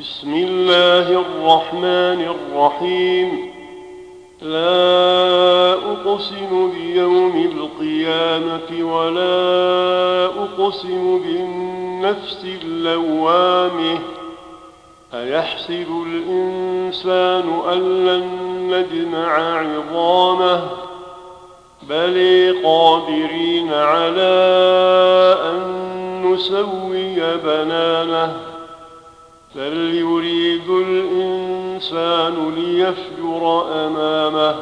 بسم الله الرحمن الرحيم. لا أقسم بيوم القيامة ولا أقسم بالنفس اللوامة. أيحسب الإنسان أن لن نجمع عظامه بل قادرين على أن نسوي بنانه بل يريد الإنسان ليفجر أمامه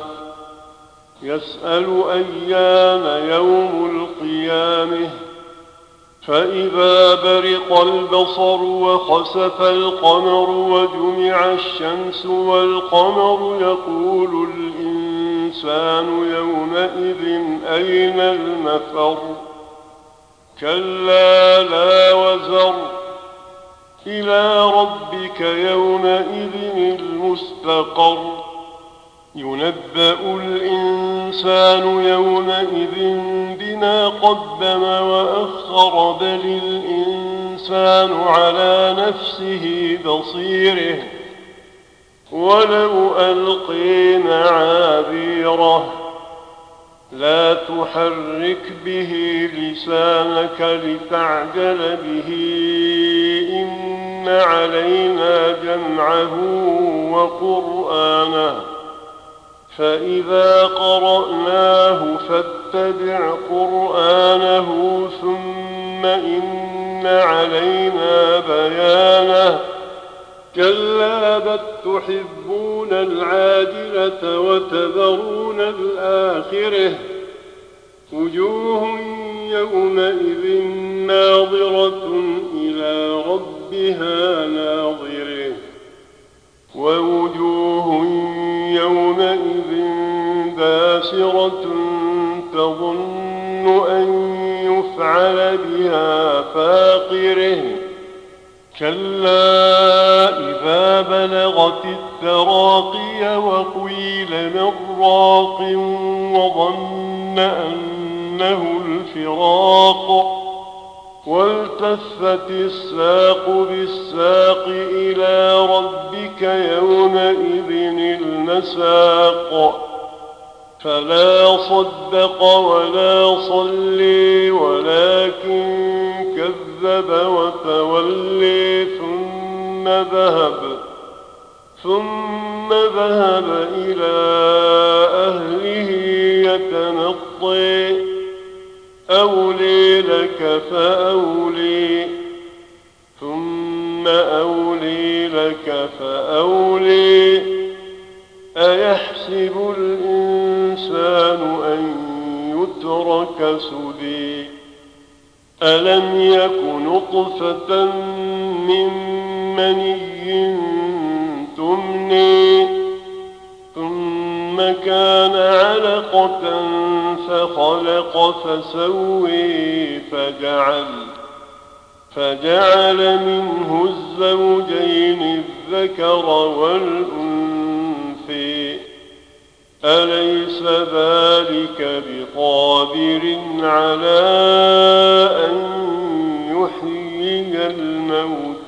يسأل أيان يوم القيامة فإذا برق البصر وخسف القمر وجمع الشمس والقمر يقول الإنسان يومئذ أين المفر كلا لا وزر إلى ربك يومئذ المستقر ينبأ الإنسان يومئذ بما قدم وأخر بل الإنسان على نفسه بصيره ولو ألقي معاذيره لا تحرك به لسانك لتعجل به إن علينا جمعه وقرآنه فإذا قرأناه فاتبع قرآنه ثم إن علينا بيانه كلا بل تحبون العاجلة وتذرون الآخرة وجوه يومئذ ناظرة إلى ربها ناظرة ووجوه يومئذ باسرة تظن أن يفعل بها فاقرة كلا إذا بلغت التراقي وقيل من راق وظن أنه الفراق والتفت الساق بالساق إلى ربك يومئذ المساق فلا صدق ولا صلي ولكن كذب وتولي ثم ذهب إلى أهله يتمطي أولي لك فأولي ثم أولي لك فأولي أيحسب الإنسان أن يترك سدى ألم يك نطفة من مني تمني ثم كان علقة فخلق فسوي فجعل منه الزوجين الذكر والأنثى أليس ذلك بقادر على أن يحيي الموتى